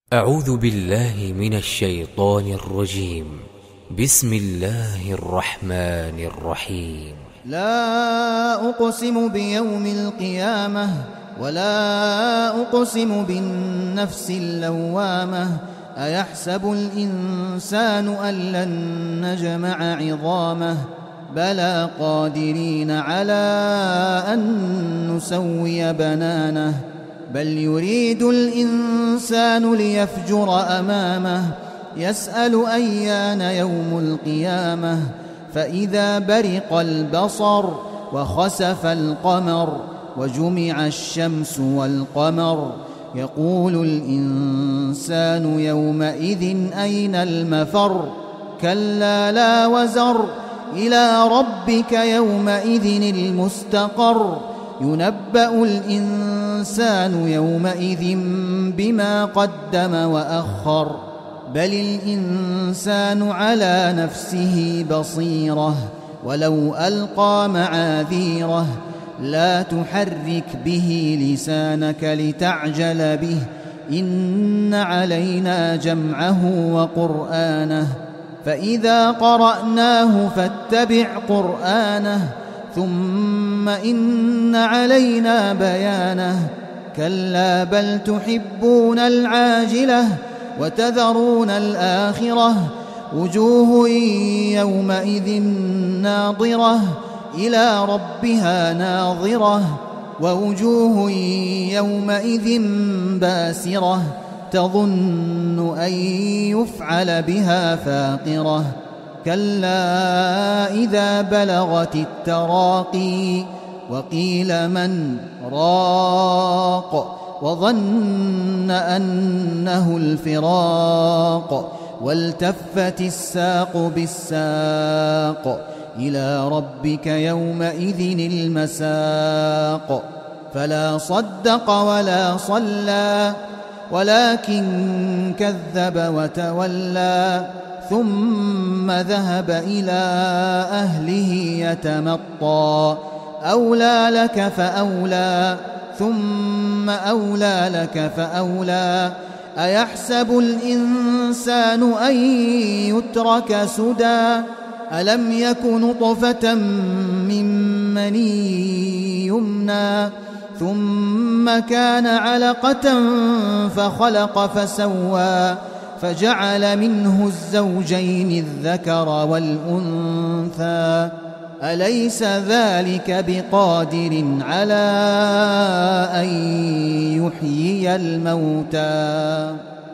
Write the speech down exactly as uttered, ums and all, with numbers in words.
أعوذ بالله من الشيطان الرجيم. بسم الله الرحمن الرحيم. لا أقسم بيوم القيامة ولا أقسم بالنفس اللوامة أيحسب الإنسان أن لن نجمع عظامه بلى قادرين على أن نسوي بنانه بل يريد الإنسان ليفجر أمامه يسأل أيان يوم القيامة فإذا برق البصر وخسف القمر وجمع الشمس والقمر يقول الإنسان يومئذ أين المفر كلا لا وزر إلى ربك يومئذ المستقر ينبأ الإنسان يومئذ بما قدم وأخر بل الإنسان على نفسه بصيرة ولو ألقى معاذيره لا تحرك به لسانك لتعجل به إن علينا جمعه وقرآنه فإذا قرأناه فاتبع قرآنه ثم إن علينا بيانه كلا بل تحبون العاجلة وتذرون الآخرة وجوه يومئذ ناظرة إلى ربها ناظرة ووجوه يومئذ باسرة تظن أن يفعل بها فاقرة كلا إذا بلغت التراقي وقيل من راق وظن أنه الفراق والتفت الساق بالساق إلى ربك يومئذ المساق فلا صدق ولا صلى ولكن كذب وتولى ثم ذهب إلى أهله يتمطى أولى لك فأولى ثم أولى لك فأولى أيحسب الإنسان أن يترك سدى ألم يك نطفة من مني يمنى ثم كان علقة فخلق فسوى فجعل منه الزوجين الذكر والأنثى أليس ذلك بقادر على أن يحيي الموتى